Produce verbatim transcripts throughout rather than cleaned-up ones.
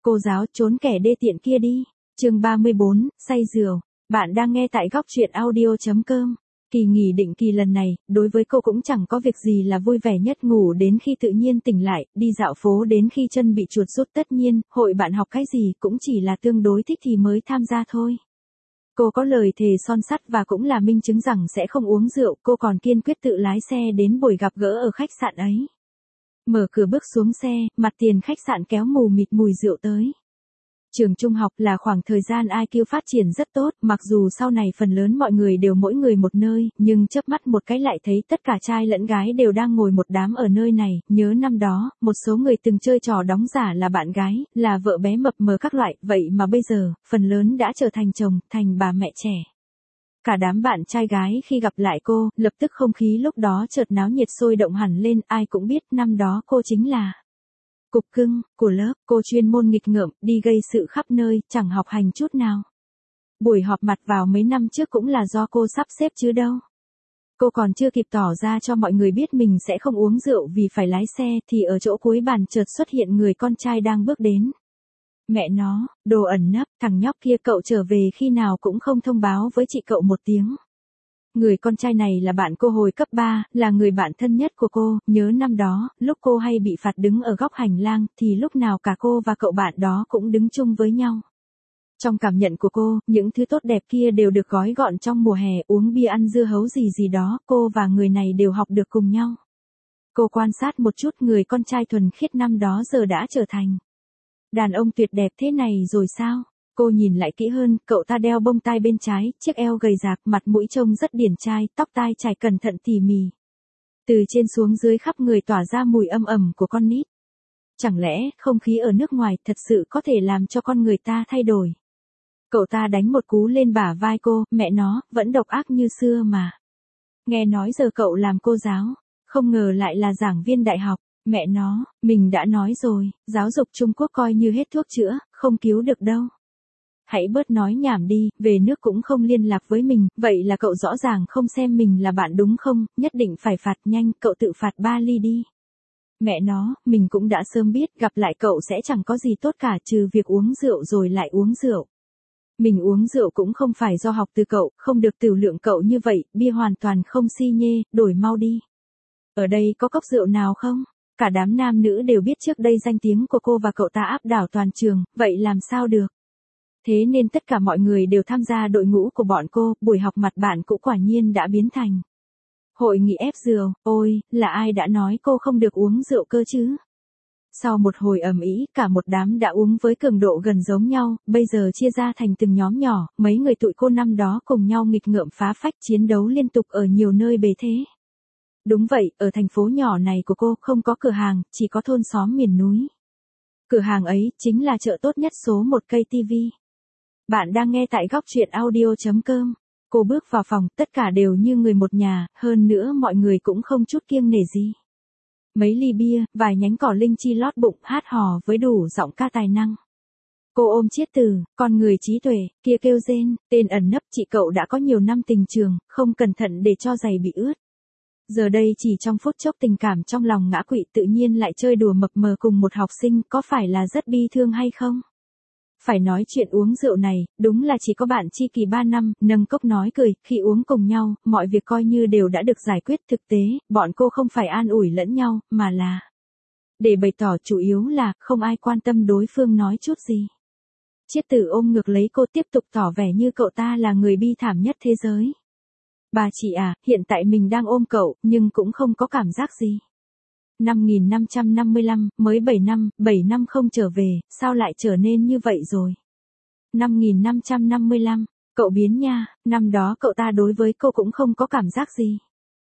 Cô giáo trốn kẻ đê tiện kia đi. Chương ba mươi bốn, say rượu. Bạn đang nghe tại góc truyện audio chấm com. Kỳ nghỉ định kỳ lần này, đối với cô cũng chẳng có việc gì là vui vẻ nhất, ngủ đến khi tự nhiên tỉnh lại, đi dạo phố đến khi chân bị chuột rút, tất nhiên, hội bạn học cái gì cũng chỉ là tương đối thích thì mới tham gia thôi. Cô có lời thề son sắt và cũng là minh chứng rằng sẽ không uống rượu, cô còn kiên quyết tự lái xe đến buổi gặp gỡ ở khách sạn ấy. Mở cửa bước xuống xe, mặt tiền khách sạn kéo mù mịt mùi rượu tới. Trường trung học là khoảng thời gian i kiu phát triển rất tốt, mặc dù sau này phần lớn mọi người đều mỗi người một nơi, nhưng chớp mắt một cái lại thấy tất cả trai lẫn gái đều đang ngồi một đám ở nơi này. Nhớ năm đó, một số người từng chơi trò đóng giả là bạn gái, là vợ bé mập mờ các loại, vậy mà bây giờ, phần lớn đã trở thành chồng, thành bà mẹ trẻ. Cả đám bạn trai gái khi gặp lại cô, lập tức không khí lúc đó chợt náo nhiệt sôi động hẳn lên, ai cũng biết năm đó cô chính là cục cưng của lớp, cô chuyên môn nghịch ngợm, đi gây sự khắp nơi, chẳng học hành chút nào. Buổi họp mặt vào mấy năm trước cũng là do cô sắp xếp chứ đâu. Cô còn chưa kịp tỏ ra cho mọi người biết mình sẽ không uống rượu vì phải lái xe, thì ở chỗ cuối bàn chợt xuất hiện người con trai đang bước đến. Mẹ nó, đồ ẩn nấp, thằng nhóc kia cậu trở về khi nào cũng không thông báo với chị cậu một tiếng. Người con trai này là bạn cô hồi cấp ba, là người bạn thân nhất của cô, nhớ năm đó, lúc cô hay bị phạt đứng ở góc hành lang, thì lúc nào cả cô và cậu bạn đó cũng đứng chung với nhau. Trong cảm nhận của cô, những thứ tốt đẹp kia đều được gói gọn trong mùa hè, uống bia ăn dưa hấu gì gì đó, cô và người này đều học được cùng nhau. Cô quan sát một chút người con trai thuần khiết năm đó giờ đã trở thành đàn ông tuyệt đẹp thế này rồi sao? Cô nhìn lại kỹ hơn, cậu ta đeo bông tai bên trái, chiếc eo gầy rạc, mặt mũi trông rất điển trai, tóc tai chải cẩn thận tỉ mỉ. Từ trên xuống dưới khắp người tỏa ra mùi âm ẩm của con nít. Chẳng lẽ, không khí ở nước ngoài thật sự có thể làm cho con người ta thay đổi? Cậu ta đánh một cú lên bả vai cô, mẹ nó, vẫn độc ác như xưa mà. Nghe nói giờ cậu làm cô giáo, không ngờ lại là giảng viên đại học. Mẹ nó, mình đã nói rồi, giáo dục Trung Quốc coi như hết thuốc chữa, không cứu được đâu. Hãy bớt nói nhảm đi, về nước cũng không liên lạc với mình, vậy là cậu rõ ràng không xem mình là bạn đúng không, nhất định phải phạt nhanh, cậu tự phạt ba ly đi. Mẹ nó, mình cũng đã sớm biết, gặp lại cậu sẽ chẳng có gì tốt cả trừ việc uống rượu rồi lại uống rượu. Mình uống rượu cũng không phải do học từ cậu, không được tiểu lượng cậu như vậy, bia hoàn toàn không si nhê, đổi mau đi. Ở đây có cốc rượu nào không? Cả đám nam nữ đều biết trước đây danh tiếng của cô và cậu ta áp đảo toàn trường, vậy làm sao được? Thế nên tất cả mọi người đều tham gia đội ngũ của bọn cô, buổi học mặt bạn cũng quả nhiên đã biến thành hội nghị ép rượu. Ôi, là ai đã nói cô không được uống rượu cơ chứ? Sau một hồi ầm ĩ, cả một đám đã uống với cường độ gần giống nhau, bây giờ chia ra thành từng nhóm nhỏ, mấy người tụi cô năm đó cùng nhau nghịch ngợm phá phách chiến đấu liên tục ở nhiều nơi bề thế. Đúng vậy, ở thành phố nhỏ này của cô không có cửa hàng, chỉ có thôn xóm miền núi. Cửa hàng ấy chính là chợ tốt nhất số một cây tivi. Bạn đang nghe tại góc truyện audio chấm com. Cô bước vào phòng, tất cả đều như người một nhà, hơn nữa mọi người cũng không chút kiêng nể gì. Mấy ly bia, vài nhánh cỏ linh chi lót bụng, hát hò với đủ giọng ca tài năng. Cô ôm Chiết Từ, con người trí tuệ, kia kêu rên, tên ẩn nấp chị cậu đã có nhiều năm tình trường, không cẩn thận để cho giày bị ướt. Giờ đây chỉ trong phút chốc tình cảm trong lòng ngã quỵ, tự nhiên lại chơi đùa mập mờ cùng một học sinh, có phải là rất bi thương hay không? Phải nói chuyện uống rượu này, đúng là chỉ có bạn tri kỷ ba năm, nâng cốc nói cười, khi uống cùng nhau, mọi việc coi như đều đã được giải quyết. Thực tế, bọn cô không phải an ủi lẫn nhau, mà là để bày tỏ, chủ yếu là không ai quan tâm đối phương nói chút gì. Chiết Tử ôm ngược lấy cô, tiếp tục tỏ vẻ như cậu ta là người bi thảm nhất thế giới. Bà chị à, hiện tại mình đang ôm cậu, nhưng cũng không có cảm giác gì. Năm nghìn năm trăm năm mươi lăm, mới bảy năm, bảy năm không trở về, sao lại trở nên như vậy rồi? Năm nghìn năm trăm năm mươi lăm, cậu biến nha, năm đó cậu ta đối với cô cũng không có cảm giác gì.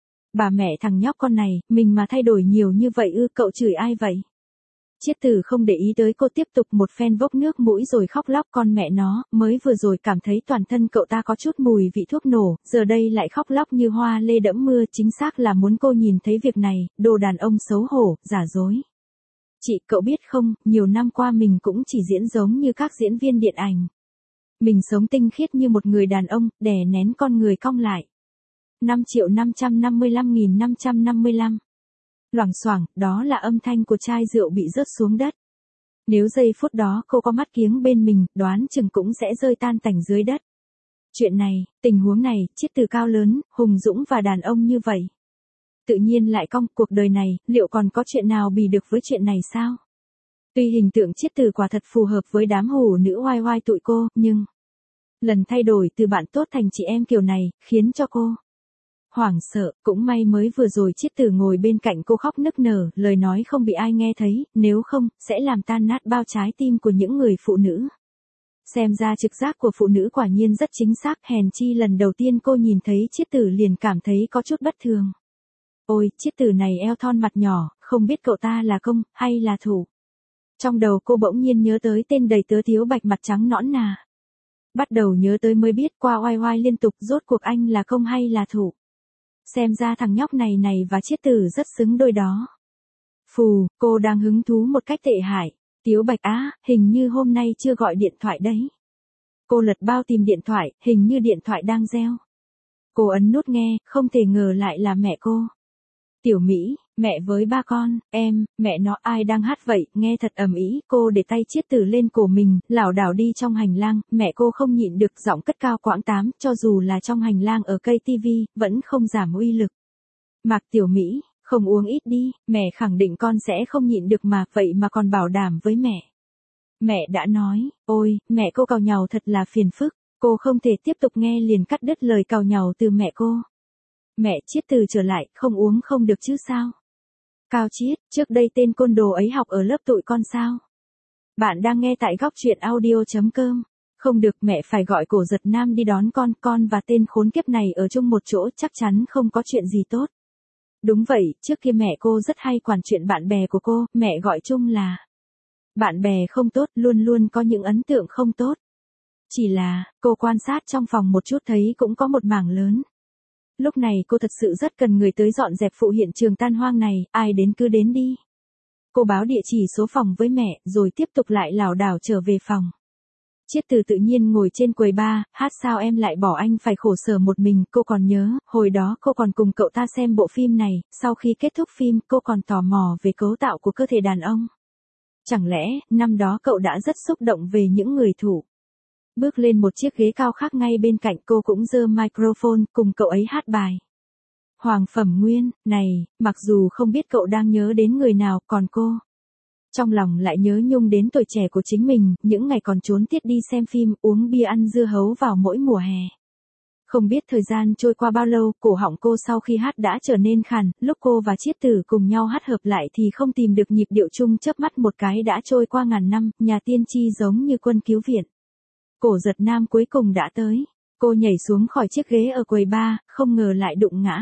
Bà mẹ thằng nhóc con này, mình mà thay đổi nhiều như vậy ư, cậu chửi ai vậy? Chiết Tử không để ý tới cô, tiếp tục một phen vốc nước mũi rồi khóc lóc, con mẹ nó, mới vừa rồi cảm thấy toàn thân cậu ta có chút mùi vị thuốc nổ, giờ đây lại khóc lóc như hoa lê đẫm mưa, chính xác là muốn cô nhìn thấy việc này, đồ đàn ông xấu hổ, giả dối. Chị, cậu biết không, nhiều năm qua mình cũng chỉ diễn giống như các diễn viên điện ảnh. Mình sống tinh khiết như một người đàn ông, đè nén con người cong lại. năm triệu năm trăm năm mươi lăm nghìn năm trăm năm mươi lăm. Loảng xoảng, đó là âm thanh của chai rượu bị rớt xuống đất. Nếu giây phút đó cô có mắt kiếng bên mình, đoán chừng cũng sẽ rơi tan tành dưới đất. Chuyện này, tình huống này, Chiết Từ cao lớn, hùng dũng và đàn ông như vậy. Tự nhiên lại cong, cuộc đời này, liệu còn có chuyện nào bì được với chuyện này sao? Tuy hình tượng Chiết Từ quả thật phù hợp với đám hủ nữ oai oai tụi cô, nhưng lần thay đổi từ bạn tốt thành chị em kiểu này, khiến cho cô hoảng sợ. Cũng may mới vừa rồi Chiết Từ ngồi bên cạnh cô khóc nức nở, lời nói không bị ai nghe thấy, nếu không, sẽ làm tan nát bao trái tim của những người phụ nữ. Xem ra trực giác của phụ nữ quả nhiên rất chính xác, hèn chi lần đầu tiên cô nhìn thấy Chiết Từ liền cảm thấy có chút bất thường. Ôi, Chiết Từ này eo thon mặt nhỏ, không biết cậu ta là công, hay là thủ. Trong đầu cô bỗng nhiên nhớ tới tên đầy tớ Tiếu Bạch mặt trắng nõn nà. Bắt đầu nhớ tới mới biết qua oai oai liên tục rốt cuộc anh là công hay là thủ. Xem ra thằng nhóc này này và Chiết Từ rất xứng đôi đó. Phù, cô đang hứng thú một cách tệ hại. Tiếu Bạch á, hình như hôm nay chưa gọi điện thoại đấy. Cô lật bao tìm điện thoại, hình như điện thoại đang reo. Cô ấn nút nghe, không thể ngờ lại là mẹ cô. Tiểu Mỹ, mẹ với ba con, em, mẹ nó ai đang hát vậy, nghe thật ầm ĩ. Cô để tay Chiết Từ lên cổ mình, lảo đảo đi trong hành lang, mẹ cô không nhịn được giọng cất cao quãng tám, cho dù là trong hành lang ở cây tivi, vẫn không giảm uy lực. Mạc Tiểu Mỹ, không uống ít đi, mẹ khẳng định con sẽ không nhịn được mà, vậy mà còn bảo đảm với mẹ. Mẹ đã nói, ôi, mẹ cô càu nhàu thật là phiền phức, cô không thể tiếp tục nghe liền cắt đứt lời càu nhàu từ mẹ cô. Mẹ, Chiết Từ trở lại, không uống không được chứ sao? Cao Chiết, trước đây tên côn đồ ấy học ở lớp tụi con sao? Bạn đang nghe tại góc truyện audio chấm com. Không được, mẹ phải gọi Cổ Giật Nam đi đón con, con và tên khốn kiếp này ở chung một chỗ chắc chắn không có chuyện gì tốt. Đúng vậy, trước kia mẹ cô rất hay quản chuyện bạn bè của cô, mẹ gọi chung là bạn bè không tốt, luôn luôn có những ấn tượng không tốt. Chỉ là, cô quan sát trong phòng một chút thấy cũng có một mảng lớn. Lúc này cô thật sự rất cần người tới dọn dẹp phụ hiện trường tan hoang này, ai đến cứ đến đi. Cô báo địa chỉ số phòng với mẹ, rồi tiếp tục lại lảo đảo trở về phòng. Chiết Từ tự nhiên ngồi trên quầy bar, hát sao em lại bỏ anh phải khổ sở một mình, cô còn nhớ, hồi đó cô còn cùng cậu ta xem bộ phim này, sau khi kết thúc phim, cô còn tò mò về cấu tạo của cơ thể đàn ông. Chẳng lẽ, năm đó cậu đã rất xúc động về những người thủ. Bước lên một chiếc ghế cao khác ngay bên cạnh cô cũng giơ microphone, cùng cậu ấy hát bài. Hoàng Phẩm Nguyên, này, mặc dù không biết cậu đang nhớ đến người nào, còn cô. Trong lòng lại nhớ nhung đến tuổi trẻ của chính mình, những ngày còn trốn tiết đi xem phim, uống bia ăn dưa hấu vào mỗi mùa hè. Không biết thời gian trôi qua bao lâu, cổ họng cô sau khi hát đã trở nên khàn, lúc cô và Chiết Từ cùng nhau hát hợp lại thì không tìm được nhịp điệu chung, chớp mắt một cái đã trôi qua ngàn năm, nhà tiên tri giống như quân cứu viện. Cổ Giật Nam cuối cùng đã tới. Cô nhảy xuống khỏi chiếc ghế ở quầy bar, không ngờ lại đụng ngã.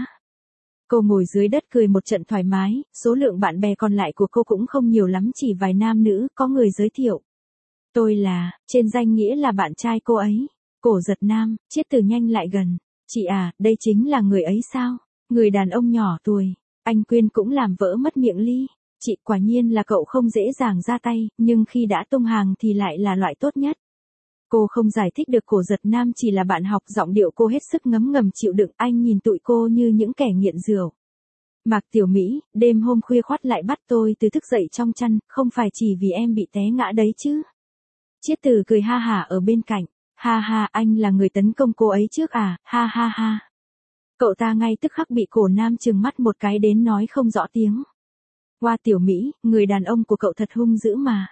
Cô ngồi dưới đất cười một trận thoải mái, số lượng bạn bè còn lại của cô cũng không nhiều lắm, chỉ vài nam nữ, có người giới thiệu. Tôi là, trên danh nghĩa là bạn trai cô ấy. Cổ Giật Nam, Chiết Từ nhanh lại gần. Chị à, đây chính là người ấy sao? Người đàn ông nhỏ tuổi. Anh Quyên cũng làm vỡ mất miệng Ly. Chị, quả nhiên là cậu không dễ dàng ra tay, nhưng khi đã tung hàng thì lại là loại tốt nhất. Cô không giải thích được Cổ Giật Nam chỉ là bạn học, giọng điệu cô hết sức ngấm ngầm chịu đựng, anh nhìn tụi cô như những kẻ nghiện rượu. Mạc Tiểu Mỹ, đêm hôm khuya khoắt lại bắt tôi từ thức dậy trong chăn, không phải chỉ vì em bị té ngã đấy chứ. Chiết Từ cười ha hả ở bên cạnh, ha ha, anh là người tấn công cô ấy trước à, ha ha ha. Cậu ta ngay tức khắc bị Cổ Nam trừng mắt một cái đến nói không rõ tiếng. Hoa Tiểu Mỹ, người đàn ông của cậu thật hung dữ mà.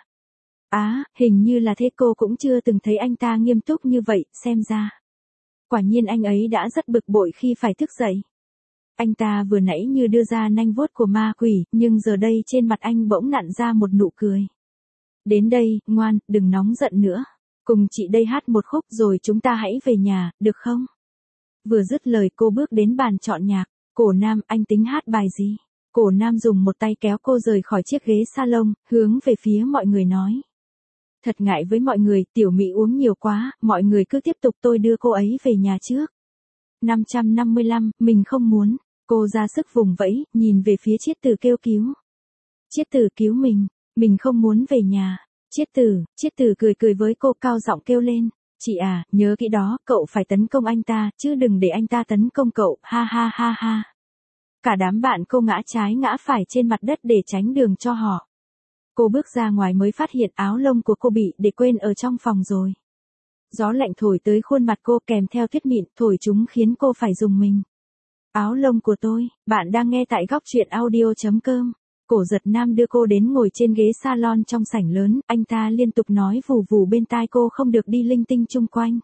Á, à, hình như là thế, cô cũng chưa từng thấy anh ta nghiêm túc như vậy, xem ra. Quả nhiên anh ấy đã rất bực bội khi phải thức dậy. Anh ta vừa nãy như đưa ra nanh vuốt của ma quỷ, nhưng giờ đây trên mặt anh bỗng nặn ra một nụ cười. Đến đây, ngoan, đừng nóng giận nữa. Cùng chị đây hát một khúc rồi chúng ta hãy về nhà, được không? Vừa dứt lời cô bước đến bàn chọn nhạc. Cổ Nam, anh tính hát bài gì? Cổ Nam dùng một tay kéo cô rời khỏi chiếc ghế salon, hướng về phía mọi người nói. Thật ngại với mọi người, Tiểu Mỹ uống nhiều quá, mọi người cứ tiếp tục, tôi đưa cô ấy về nhà trước. năm trăm năm mươi lăm, mình không muốn. Cô ra sức vùng vẫy, nhìn về phía Chiết Từ kêu cứu. Chiết Từ cứu mình, mình không muốn về nhà. Chiết Từ, Chiết Từ cười cười với cô, cao giọng kêu lên. Chị à, nhớ kỹ đó, cậu phải tấn công anh ta, chứ đừng để anh ta tấn công cậu, ha ha ha ha. Cả đám bạn cô ngã trái ngã phải trên mặt đất để tránh đường cho họ. Cô bước ra ngoài mới phát hiện áo lông của cô bị để quên ở trong phòng rồi. Gió lạnh thổi tới khuôn mặt cô kèm theo tuyết mịn thổi chúng khiến cô phải rùng mình. Áo lông của tôi, bạn đang nghe tại góc truyện audio.com. Cổ Giật Nam đưa cô đến ngồi trên ghế salon trong sảnh lớn, anh ta liên tục nói vù vù bên tai cô không được đi linh tinh chung quanh.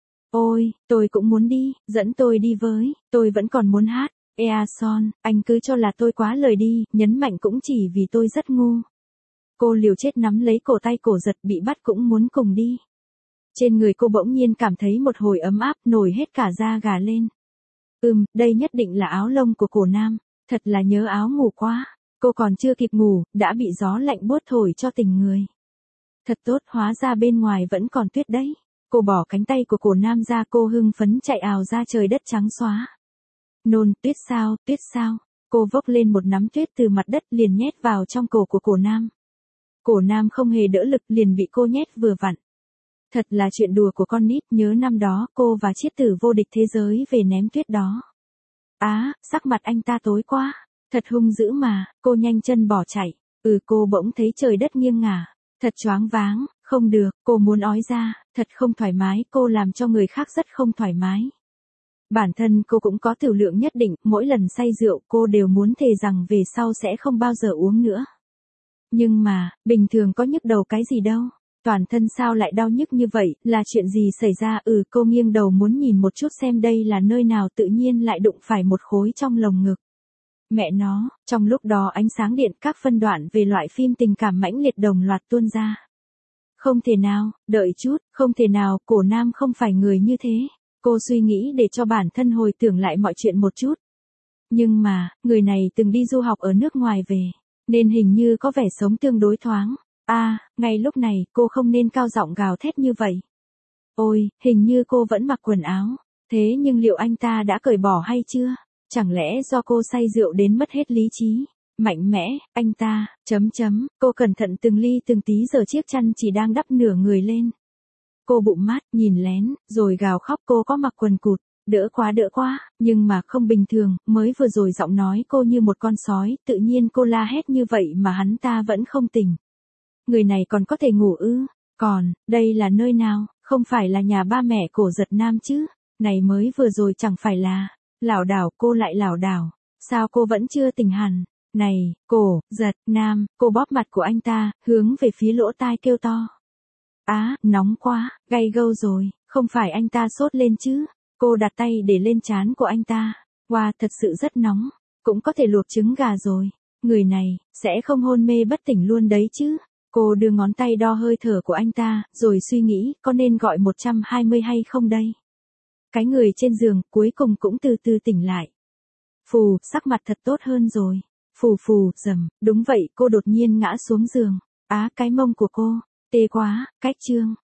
Ôi, tôi cũng muốn đi, dẫn tôi đi với, tôi vẫn còn muốn hát. Ea Son, anh cứ cho là tôi quá lời đi, nhấn mạnh cũng chỉ vì tôi rất ngu. Cô liều chết nắm lấy cổ tay Cổ Giật bị bắt cũng muốn cùng đi. Trên người cô bỗng nhiên cảm thấy một hồi ấm áp nổi hết cả da gà lên. Ừm, đây nhất định là áo lông của Cổ Nam, thật là nhớ áo ngủ quá. Cô còn chưa kịp ngủ, đã bị gió lạnh buốt thổi cho tỉnh người. Thật tốt, hóa ra bên ngoài vẫn còn tuyết đấy. Cô bỏ cánh tay của Cổ Nam ra, cô hưng phấn chạy ào ra trời đất trắng xóa. Nôn, tuyết sao, tuyết sao. Cô vốc lên một nắm tuyết từ mặt đất liền nhét vào trong cổ của Cổ Nam. Cổ Nam không hề đỡ lực liền bị cô nhét vừa vặn. Thật là chuyện đùa của con nít, nhớ năm đó cô và Chiết Tử vô địch thế giới về ném tuyết đó. Á, sắc mặt anh ta tối quá, thật hung dữ mà, cô nhanh chân bỏ chạy. Ừ, cô bỗng thấy trời đất nghiêng ngả, thật choáng váng, không được, cô muốn ói ra, thật không thoải mái, cô làm cho người khác rất không thoải mái. Bản thân cô cũng có tiểu lượng nhất định, mỗi lần say rượu cô đều muốn thề rằng về sau sẽ không bao giờ uống nữa. Nhưng mà, bình thường có nhức đầu cái gì đâu, toàn thân sao lại đau nhức như vậy, là chuyện gì xảy ra? Ừ, cô nghiêng đầu muốn nhìn một chút xem đây là nơi nào, tự nhiên lại đụng phải một khối trong lồng ngực. Mẹ nó, trong lúc đó ánh sáng điện các phân đoạn về loại phim tình cảm mãnh liệt đồng loạt tuôn ra. Không thể nào, đợi chút, không thể nào, Cổ Nam không phải người như thế. Cô suy nghĩ để cho bản thân hồi tưởng lại mọi chuyện một chút. Nhưng mà, người này từng đi du học ở nước ngoài về, nên hình như có vẻ sống tương đối thoáng. À, ngay lúc này, cô không nên cao giọng gào thét như vậy. Ôi, hình như cô vẫn mặc quần áo. Thế nhưng liệu anh ta đã cởi bỏ hay chưa? Chẳng lẽ do cô say rượu đến mất hết lý trí? Mạnh mẽ, anh ta, chấm chấm, cô cẩn thận từng ly từng tí giờ chiếc chăn chỉ đang đắp nửa người lên. Cô bụng mát, nhìn lén, rồi gào khóc. Cô có mặc quần cụt, đỡ quá đỡ quá, nhưng mà không bình thường, mới vừa rồi giọng nói cô như một con sói, tự nhiên cô la hét như vậy mà hắn ta vẫn không tỉnh. Người này còn có thể ngủ ư? Còn, đây là nơi nào? Không phải là nhà ba mẹ Cổ Giật Nam chứ? Này mới vừa rồi chẳng phải là... Lảo đảo, cô lại lảo đảo. Sao cô vẫn chưa tỉnh hẳn? Này, Cổ Giật Nam, cô bóp mặt của anh ta, hướng về phía lỗ tai kêu to. Á, nóng quá, gay gâu rồi, không phải anh ta sốt lên chứ? Cô đặt tay để lên trán của anh ta. Wow, thật sự rất nóng, cũng có thể luộc trứng gà rồi. Người này, sẽ không hôn mê bất tỉnh luôn đấy chứ? Cô đưa ngón tay đo hơi thở của anh ta, rồi suy nghĩ, có nên gọi một trăm hai mươi hay không đây? Cái người trên giường, cuối cùng cũng từ từ tỉnh lại. Phù, sắc mặt thật tốt hơn rồi. Phù phù, rầm, đúng vậy, cô đột nhiên ngã xuống giường. Á, cái mông của cô, tê quá, cách trương.